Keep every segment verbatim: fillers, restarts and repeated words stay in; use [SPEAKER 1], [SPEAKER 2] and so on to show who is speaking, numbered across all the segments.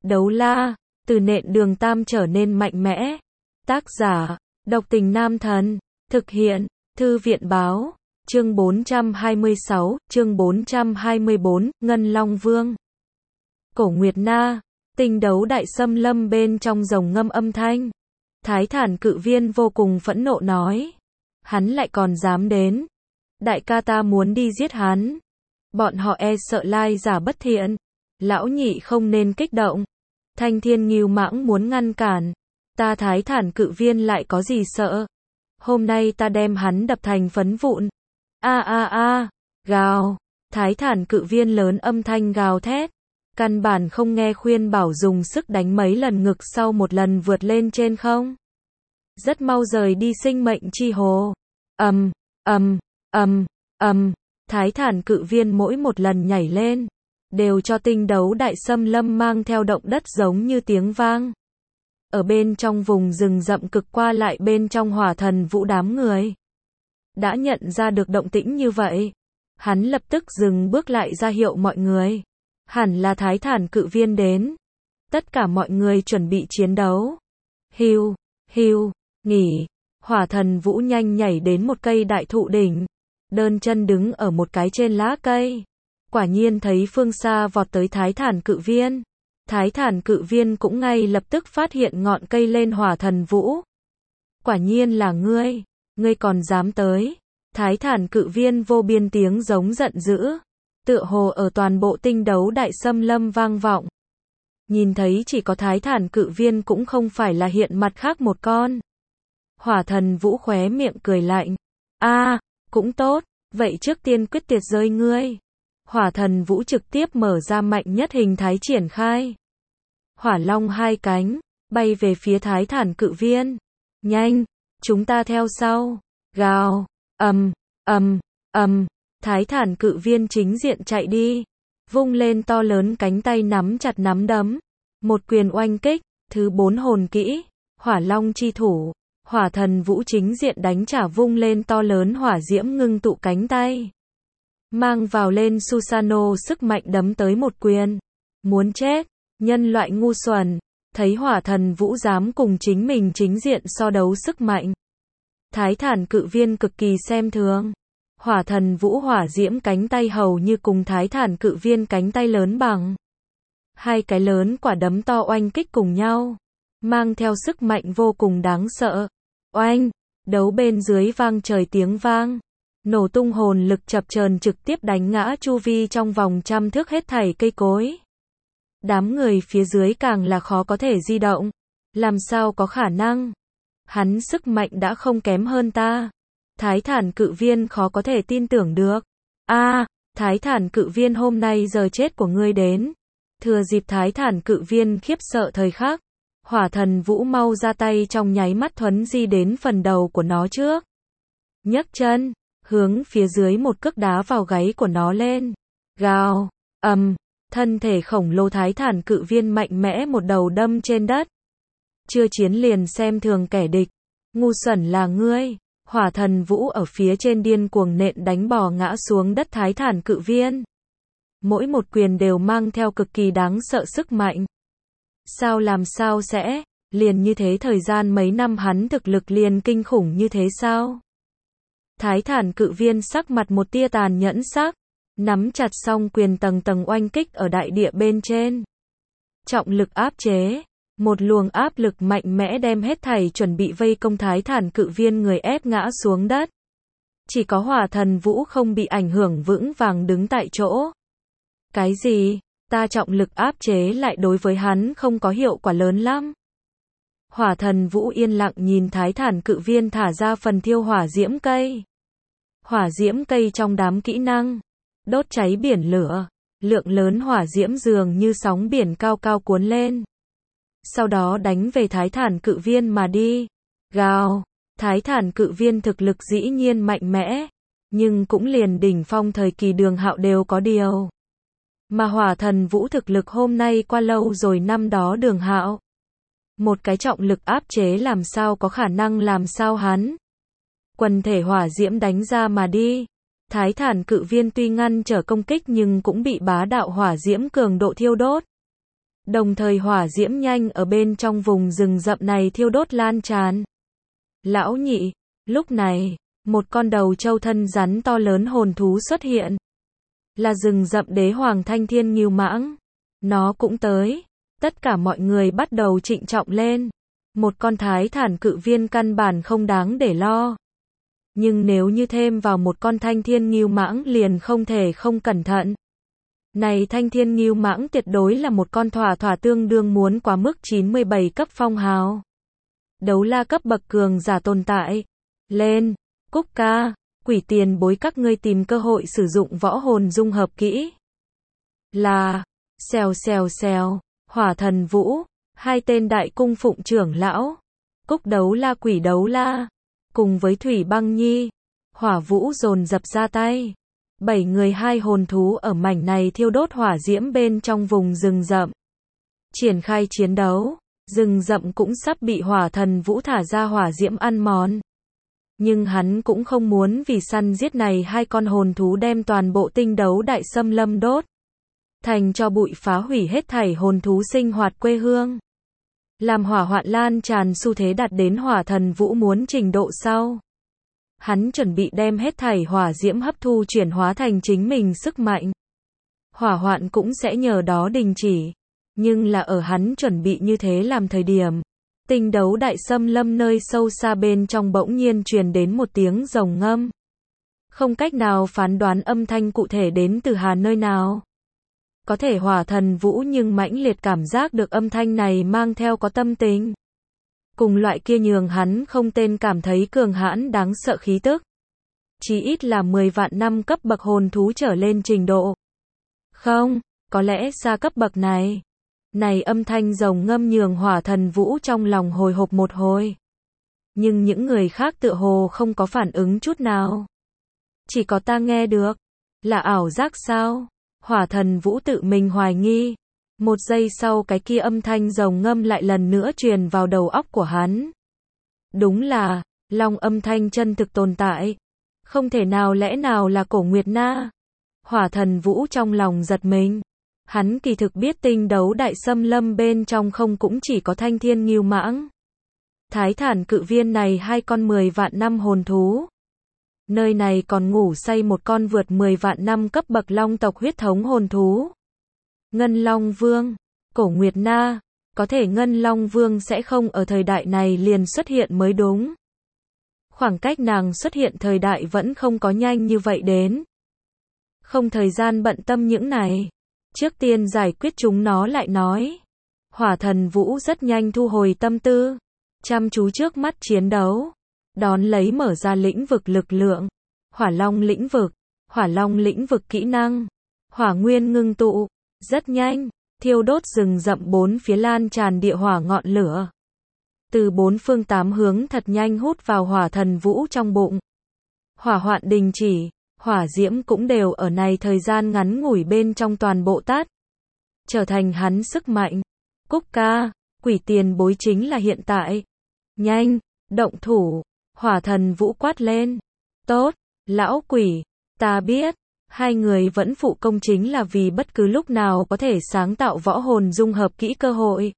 [SPEAKER 1] Đấu la, từ nện đường tam trở nên mạnh mẽ. Tác giả, độc tình nam thần. Thực hiện, thư viện báo. Chương bốn trăm hai mươi sáu, chương bốn trăm hai mươi bốn, Ngân Long Vương. Cổ Nguyệt Na, tinh đấu đại xâm lâm bên trong rồng ngâm âm thanh. Thái Thản Cự Viên vô cùng phẫn nộ nói. Hắn lại còn dám đến. Đại ca ta muốn đi giết hắn. Bọn họ e sợ lai giả bất thiện. Lão nhị không nên kích động. Thanh Thiên Ngưu Mãng muốn ngăn cản. Ta Thái Thản Cự Viên lại có gì sợ. Hôm nay ta đem hắn đập thành phấn vụn. A a a, gào. Thái Thản Cự Viên lớn âm thanh gào thét. Căn bản không nghe khuyên bảo dùng sức đánh mấy lần ngực sau một lần vượt lên trên không. Rất mau rời đi sinh mệnh chi hồ. Ầm, ầm, ầm, ầm. Thái Thản Cự Viên mỗi một lần nhảy lên, đều cho tinh đấu đại xâm lâm mang theo động đất giống như tiếng vang. Ở bên trong vùng rừng rậm cực qua lại bên trong Hỏa Thần Vũ đám người. Đã nhận ra được động tĩnh như vậy. Hắn lập tức dừng bước lại ra hiệu mọi người. Hẳn là Thái Thản Cự Viên đến. Tất cả mọi người chuẩn bị chiến đấu. Hiu, hiu, nghỉ. Hỏa Thần Vũ nhanh nhảy đến một cây đại thụ đỉnh. Đơn chân đứng ở một cái trên lá cây. Quả nhiên thấy phương xa vọt tới Thái Thản Cự Viên. Thái Thản Cự Viên cũng ngay lập tức phát hiện ngọn cây lên Hỏa Thần Vũ. Quả nhiên là ngươi. Ngươi còn dám tới. Thái Thản Cự Viên vô biên tiếng giống giận dữ. Tựa hồ ở toàn bộ tinh đấu đại xâm lâm vang vọng. Nhìn thấy chỉ có Thái Thản Cự Viên cũng không phải là hiện mặt khác một con. Hỏa Thần Vũ khóe miệng cười lạnh. A, à, cũng tốt, vậy trước tiên quyết tuyệt rơi ngươi. Hỏa Thần Vũ trực tiếp mở ra mạnh nhất hình thái triển khai. Hỏa Long hai cánh, bay về phía Thái Thản Cự Viên. Nhanh, chúng ta theo sau. Gào, ầm, ầm, ầm. Thái Thản Cự Viên chính diện chạy đi. Vung lên to lớn cánh tay nắm chặt nắm đấm. Một quyền oanh kích, thứ bốn hồn kỹ, Hỏa Long chi thủ. Hỏa Thần Vũ chính diện đánh trả vung lên to lớn hỏa diễm ngưng tụ cánh tay. Mang vào lên Susano sức mạnh đấm tới một quyền. Muốn chết, nhân loại ngu xuẩn. Thấy Hỏa Thần Vũ dám cùng chính mình chính diện so đấu sức mạnh. Thái Thản Cự Viên cực kỳ xem thường. Hỏa Thần Vũ hỏa diễm cánh tay hầu như cùng Thái Thản Cự Viên cánh tay lớn bằng. Hai cái lớn quả đấm to oanh kích cùng nhau. Mang theo sức mạnh vô cùng đáng sợ. Oanh, đấu bên dưới vang trời tiếng vang. Nổ tung hồn lực chập chờn trực tiếp đánh ngã chu vi trong vòng trăm thước hết thảy cây cối. Đám người phía dưới càng là khó có thể di động. Làm sao có khả năng? Hắn sức mạnh đã không kém hơn ta. Thái Thản Cự Viên khó có thể tin tưởng được. A, à, Thái Thản Cự Viên hôm nay giờ chết của ngươi đến. Thừa dịp Thái Thản Cự Viên khiếp sợ thời khắc. Hỏa Thần Vũ mau ra tay trong nháy mắt thuấn di đến phần đầu của nó trước. Nhấc chân, hướng phía dưới một cước đá vào gáy của nó lên. Gào, ầm, thân thể khổng lồ Thái Thản Cự Viên mạnh mẽ một đầu đâm trên đất. Chưa chiến liền xem thường kẻ địch. Ngu xuẩn là ngươi. Hỏa Thần Vũ ở phía trên điên cuồng nện đánh bò ngã xuống đất Thái Thản Cự Viên. Mỗi một quyền đều mang theo cực kỳ đáng sợ sức mạnh. Sao làm sao sẽ, liền như thế thời gian mấy năm hắn thực lực liền kinh khủng như thế sao? Thái Thản Cự Viên sắc mặt một tia tàn nhẫn sắc, nắm chặt song quyền tầng tầng oanh kích ở đại địa bên trên. Trọng lực áp chế, một luồng áp lực mạnh mẽ đem hết thảy chuẩn bị vây công Thái Thản Cự Viên người ép ngã xuống đất. Chỉ có Hỏa Thần Vũ không bị ảnh hưởng vững vàng đứng tại chỗ. Cái gì? Ta trọng lực áp chế lại đối với hắn không có hiệu quả lớn lắm. Hỏa Thần Vũ yên lặng nhìn Thái Thản Cự Viên thả ra phần thiêu hỏa diễm cây. Hỏa diễm cây trong đám kỹ năng, đốt cháy biển lửa, lượng lớn hỏa diễm dường như sóng biển cao cao cuốn lên. Sau đó đánh về Thái Thản Cự Viên mà đi. Gào, Thái Thản Cự Viên thực lực dĩ nhiên mạnh mẽ, nhưng cũng liền đỉnh phong thời kỳ Đường Hạo đều có điều. Mà Hỏa Thần Vũ thực lực hôm nay qua lâu rồi năm đó Đường Hạo. Một cái trọng lực áp chế làm sao có khả năng làm sao hắn. Quần thể hỏa diễm đánh ra mà đi. Thái Thản Cự Viên tuy ngăn trở công kích nhưng cũng bị bá đạo hỏa diễm cường độ thiêu đốt. Đồng thời hỏa diễm nhanh ở bên trong vùng rừng rậm này thiêu đốt lan tràn. Lão nhị, lúc này, một con đầu trâu thân rắn to lớn hồn thú xuất hiện. Là rừng rậm đế hoàng Thanh Thiên Ngưu Mãng. Nó cũng tới. Tất cả mọi người bắt đầu trịnh trọng lên. Một con thái thản cự viên căn bản không đáng để lo. Nhưng nếu như thêm vào một con Thanh Thiên Ngưu Mãng liền không thể không cẩn thận. Này Thanh Thiên Ngưu Mãng tuyệt đối là một con thỏa thỏa tương đương muốn quá mức chín mươi bảy cấp phong hào. Đấu la cấp bậc cường giả tồn tại. Lên, Cúc ca, quỷ tiền bối các ngươi tìm cơ hội sử dụng võ hồn dung hợp kỹ. Là, xèo xèo xèo, hỏa thần vũ, hai tên đại cung phụng trưởng lão, Cúc đấu la quỷ đấu la, cùng với Thủy Băng Nhi, hỏa vũ dồn dập ra tay. Bảy người hai hồn thú ở mảnh này thiêu đốt hỏa diễm bên trong vùng rừng rậm. Triển khai chiến đấu, rừng rậm cũng sắp bị hỏa thần vũ thả ra hỏa diễm ăn mòn. Nhưng hắn cũng không muốn vì săn giết này hai con hồn thú đem toàn bộ tinh đấu đại xâm lâm đốt. Thành cho bụi phá hủy hết thảy hồn thú sinh hoạt quê hương. Làm hỏa hoạn lan tràn xu thế đạt đến hỏa thần vũ muốn trình độ sau. Hắn chuẩn bị đem hết thảy hỏa diễm hấp thu chuyển hóa thành chính mình sức mạnh. Hỏa hoạn cũng sẽ nhờ đó đình chỉ. Nhưng là ở hắn chuẩn bị như thế làm thời điểm. Tinh đấu đại xâm lâm nơi sâu xa bên trong bỗng nhiên truyền đến một tiếng rồng ngâm. Không cách nào phán đoán âm thanh cụ thể đến từ hà nơi nào. Có thể hỏa thần vũ nhưng mãnh liệt cảm giác được âm thanh này mang theo có tâm tình. Cùng loại kia nhường hắn không tên cảm thấy cường hãn đáng sợ khí tức. Chí ít là mười vạn năm cấp bậc hồn thú trở lên trình độ. Không, có lẽ xa cấp bậc này. Này âm thanh rồng ngâm nhường hỏa thần vũ trong lòng hồi hộp một hồi. Nhưng những người khác tựa hồ không có phản ứng chút nào. Chỉ có ta nghe được. Là ảo giác sao? Hỏa thần vũ tự mình hoài nghi. Một giây sau cái kia âm thanh rồng ngâm lại lần nữa truyền vào đầu óc của hắn. Đúng là, long âm thanh chân thực tồn tại. Không thể nào lẽ nào là Cổ Nguyệt Na. Hỏa thần vũ trong lòng giật mình. Hắn kỳ thực biết tinh đấu đại xâm lâm bên trong không cũng chỉ có Thanh Thiên Ngưu Mãng. Thái thản cự viên này hai con mười vạn năm hồn thú. Nơi này còn ngủ say một con vượt mười vạn năm cấp bậc long tộc huyết thống hồn thú. Ngân Long Vương, Cổ Nguyệt Na, có thể Ngân Long Vương sẽ không ở thời đại này liền xuất hiện mới đúng. Khoảng cách nàng xuất hiện thời đại vẫn không có nhanh như vậy đến. Không thời gian bận tâm những này. Trước tiên giải quyết chúng nó lại nói. Hỏa thần vũ rất nhanh thu hồi tâm tư. Chăm chú trước mắt chiến đấu. Đón lấy mở ra lĩnh vực lực lượng. Hỏa long lĩnh vực. Hỏa long lĩnh vực kỹ năng. Hỏa nguyên ngưng tụ. Rất nhanh. Thiêu đốt rừng rậm bốn phía lan tràn địa hỏa ngọn lửa. Từ bốn phương tám hướng thật nhanh hút vào hỏa thần vũ trong bụng. Hỏa hoạn đình chỉ. Hỏa diễm cũng đều ở này thời gian ngắn ngủi bên trong toàn bộ tát. Trở thành hắn sức mạnh. Cúc ca, quỷ tiền bối chính là hiện tại. Nhanh, động thủ. Hỏa thần vũ quát lên. Tốt, lão quỷ, ta biết. Hai người vẫn phụ công chính là vì bất cứ lúc nào có thể sáng tạo võ hồn dung hợp kỹ cơ hội.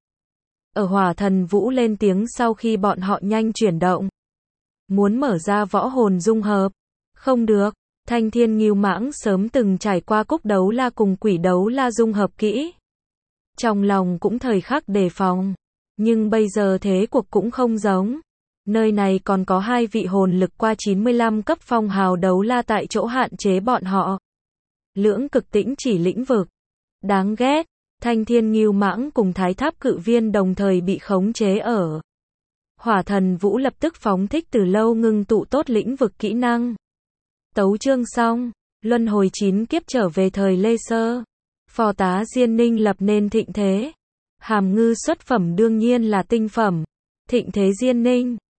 [SPEAKER 1] Ở hỏa thần vũ lên tiếng sau khi bọn họ nhanh chuyển động. Muốn mở ra võ hồn dung hợp. Không được. Thanh Thiên Ngưu Mãng sớm từng trải qua cúc đấu la cùng quỷ đấu la dung hợp kỹ. Trong lòng cũng thời khắc đề phòng. Nhưng bây giờ thế cuộc cũng không giống. Nơi này còn có hai vị hồn lực qua chín mươi lăm cấp phong hào đấu la tại chỗ hạn chế bọn họ. Lưỡng cực tĩnh chỉ lĩnh vực. Đáng ghét. Thanh Thiên Ngưu Mãng cùng Thái Tháp cự viên đồng thời bị khống chế ở. Hỏa thần vũ lập tức phóng thích từ lâu ngưng tụ tốt lĩnh vực kỹ năng. Tấu chương xong, luân hồi chín kiếp trở về thời Lê Sơ. Phò tá Diên Ninh lập nên thịnh thế. Hàm ngư xuất phẩm đương nhiên là tinh phẩm. Thịnh thế Diên Ninh,